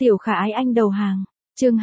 Tiểu Khả Ái Anh đầu hàng. Chương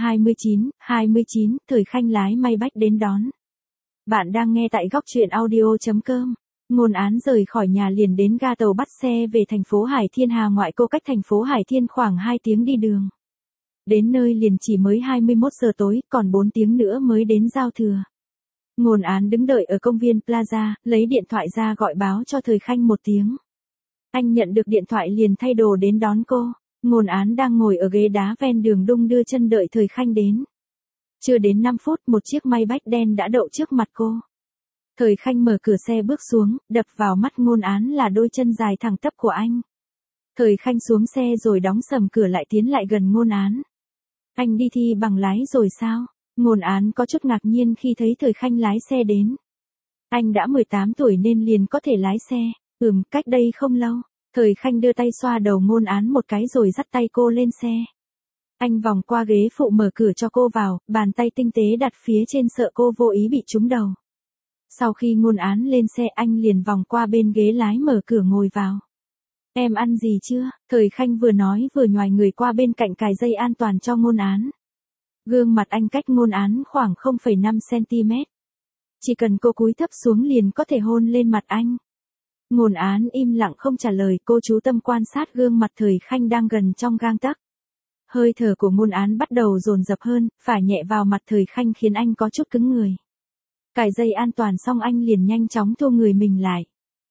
29, Thời Khanh lái may bách đến đón. Bạn đang nghe tại góc truyện audio.com. Ngôn Án rời khỏi nhà liền đến ga tàu bắt xe về thành phố Hải Thiên Hà ngoại cô cách thành phố Hải Thiên khoảng 2 tiếng đi đường. Đến nơi liền chỉ mới 21 giờ tối, còn 4 tiếng nữa mới đến giao thừa. Ngôn Án đứng đợi ở công viên Plaza, lấy điện thoại ra gọi báo cho Thời Khanh 1 tiếng. Anh nhận được điện thoại liền thay đồ đến đón cô. Ngôn Án đang ngồi ở ghế đá ven đường đung đưa chân đợi Thời Khanh đến. Chưa đến 5 phút một chiếc Maybach đen đã đậu trước mặt cô. Thời Khanh mở cửa xe bước xuống, đập vào mắt Ngôn Án là đôi chân dài thẳng tắp của anh. Thời Khanh xuống xe rồi đóng sầm cửa lại tiến lại gần Ngôn Án. Anh đi thi bằng lái rồi sao? Ngôn Án có chút ngạc nhiên khi thấy Thời Khanh lái xe đến. Anh đã 18 tuổi nên liền có thể lái xe. Cách đây không lâu. Thời Khanh đưa tay xoa đầu Ngôn Án một cái rồi dắt tay cô lên xe. Anh vòng qua ghế phụ mở cửa cho cô vào, bàn tay tinh tế đặt phía trên sợ cô vô ý bị trúng đầu. Sau khi Ngôn Án lên xe anh liền vòng qua bên ghế lái mở cửa ngồi vào. Em ăn gì chưa? Thời Khanh vừa nói vừa nhoài người qua bên cạnh cài dây an toàn cho Ngôn Án. Gương mặt anh cách Ngôn Án khoảng 0,5 cm. Chỉ cần cô cúi thấp xuống liền có thể hôn lên mặt anh. Ngôn Án im lặng không trả lời, cô chú tâm quan sát gương mặt Thời Khanh đang gần trong gang tấc. Hơi thở của Ngôn Án bắt đầu dồn dập hơn, phả nhẹ vào mặt Thời Khanh khiến anh có chút cứng người. Cài dây an toàn xong anh liền nhanh chóng thu người mình lại.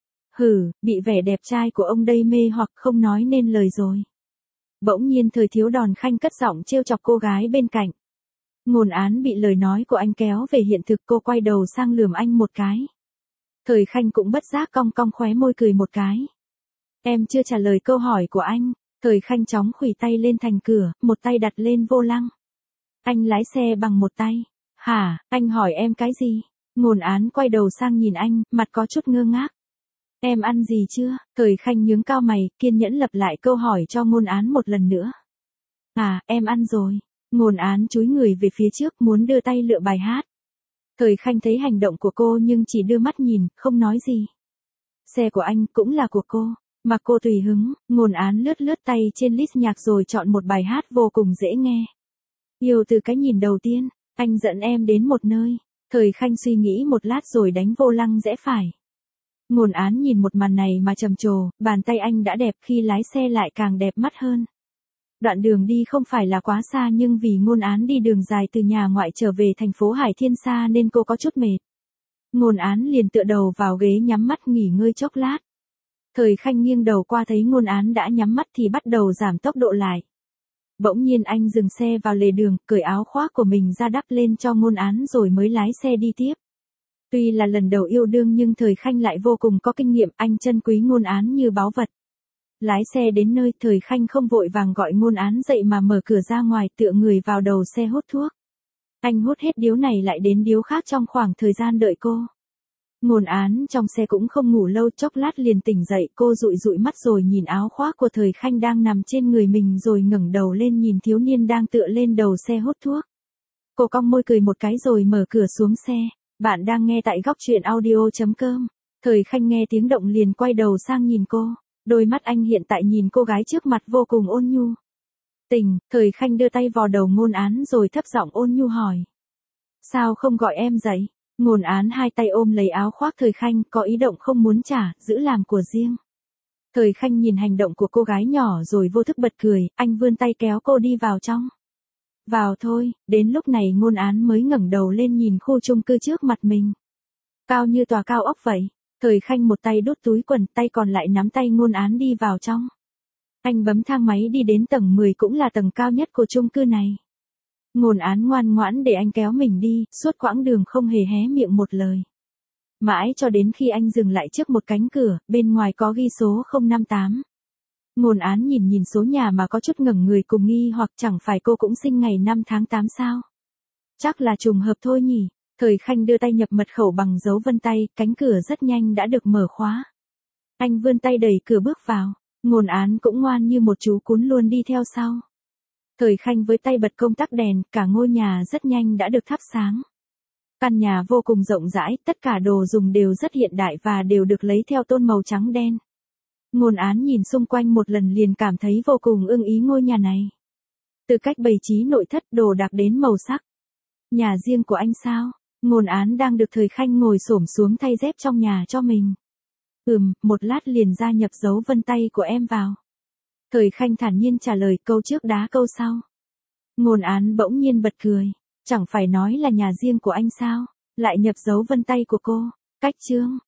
Bị vẻ đẹp trai của ông đây mê hoặc không nói nên lời rồi. Bỗng nhiên Thời Thiếu Đòn Khanh cất giọng trêu chọc cô gái bên cạnh. Ngôn Án bị lời nói của anh kéo về hiện thực, cô quay đầu sang lườm anh một cái. Thời Khanh cũng bất giác cong cong khóe môi cười một cái. Em chưa trả lời câu hỏi của anh. Thời Khanh chóng khuỷu tay lên thành cửa, một tay đặt lên vô lăng. Anh lái xe bằng một tay. Hả, anh hỏi em cái gì? Ngôn Án quay đầu sang nhìn anh, mặt có chút ngơ ngác. Em ăn gì chưa? Thời Khanh nhướng cao mày, kiên nhẫn lặp lại câu hỏi cho Ngôn Án một lần nữa. Em ăn rồi. Ngôn Án chúi người về phía trước muốn đưa tay lựa bài hát. Thời Khanh thấy hành động của cô nhưng chỉ đưa mắt nhìn, không nói gì. Xe của anh cũng là của cô, mà cô tùy hứng. Ngôn Án lướt tay trên list nhạc rồi chọn một bài hát vô cùng dễ nghe. Yêu từ cái nhìn đầu tiên, anh dẫn em đến một nơi. Thời Khanh suy nghĩ một lát rồi đánh vô lăng rẽ phải. Ngôn Án nhìn một màn này mà trầm trồ, bàn tay anh đã đẹp khi lái xe lại càng đẹp mắt hơn. Đoạn đường đi không phải là quá xa nhưng vì Ngôn Án đi đường dài từ nhà ngoại trở về thành phố Hải Thiên xa nên cô có chút mệt. Ngôn Án liền tựa đầu vào ghế nhắm mắt nghỉ ngơi chốc lát. Thời Khanh nghiêng đầu qua thấy Ngôn Án đã nhắm mắt thì bắt đầu giảm tốc độ lại. Bỗng nhiên anh dừng xe vào lề đường, cởi áo khoác của mình ra đắp lên cho Ngôn Án rồi mới lái xe đi tiếp. Tuy là lần đầu yêu đương nhưng Thời Khanh lại vô cùng có kinh nghiệm, anh trân quý Ngôn Án như báu vật. Lái xe đến nơi Thời Khanh không vội vàng gọi Ngôn Án dậy mà mở cửa ra ngoài tựa người vào đầu xe hút thuốc. Anh hút hết điếu này lại đến điếu khác trong khoảng thời gian đợi cô. Ngôn Án trong xe cũng không ngủ lâu, chốc lát liền tỉnh dậy, cô dụi mắt rồi nhìn áo khoác của Thời Khanh đang nằm trên người mình rồi ngẩng đầu lên nhìn thiếu niên đang tựa lên đầu xe hút thuốc. Cô cong môi cười một cái rồi mở cửa xuống xe. Bạn đang nghe tại góc truyện audio.com. Thời Khanh nghe tiếng động liền quay đầu sang nhìn cô. Đôi mắt anh hiện tại nhìn cô gái trước mặt vô cùng ôn nhu. Thời Khanh đưa tay vào đầu Ngôn Án rồi thấp giọng ôn nhu hỏi. Sao không gọi em dậy? Ngôn Án hai tay ôm lấy áo khoác Thời Khanh, có ý động không muốn trả, giữ làm của riêng. Thời Khanh nhìn hành động của cô gái nhỏ rồi vô thức bật cười, anh vươn tay kéo cô đi vào trong. Vào thôi, đến lúc này Ngôn Án mới ngẩng đầu lên nhìn khu chung cư trước mặt mình. Cao như tòa cao ốc vậy. Thời Khanh một tay đút túi quần, tay còn lại nắm tay Ngôn Án đi vào trong. Anh bấm thang máy đi đến tầng 10 cũng là tầng cao nhất của chung cư này. Ngôn Án ngoan ngoãn để anh kéo mình đi, suốt quãng đường không hề hé miệng một lời. Mãi cho đến khi anh dừng lại trước một cánh cửa, bên ngoài có ghi số 058. Ngôn Án nhìn số nhà mà có chút ngẩng người cùng nghi hoặc chẳng phải cô cũng sinh ngày 5 tháng 8 sao? Chắc là trùng hợp thôi nhỉ. Thời Khanh đưa tay nhập mật khẩu bằng dấu vân tay, cánh cửa rất nhanh đã được mở khóa. Anh vươn tay đẩy cửa bước vào, Ngôn Án cũng ngoan như một chú cún luôn đi theo sau. Thời Khanh với tay bật công tắc đèn, cả ngôi nhà rất nhanh đã được thắp sáng. Căn nhà vô cùng rộng rãi, tất cả đồ dùng đều rất hiện đại và đều được lấy theo tôn màu trắng đen. Ngôn Án nhìn xung quanh một lần liền cảm thấy vô cùng ưng ý ngôi nhà này. Từ cách bày trí nội thất đồ đạc đến màu sắc. Nhà riêng của anh sao? Ngôn Án đang được Thời Khanh ngồi xổm xuống thay dép trong nhà cho mình. Một lát liền gia nhập dấu vân tay của em vào. Thời Khanh thản nhiên trả lời câu trước đá câu sau. Ngôn Án bỗng nhiên bật cười. Chẳng phải nói là nhà riêng của anh sao? Lại nhập dấu vân tay của cô. Cách chương.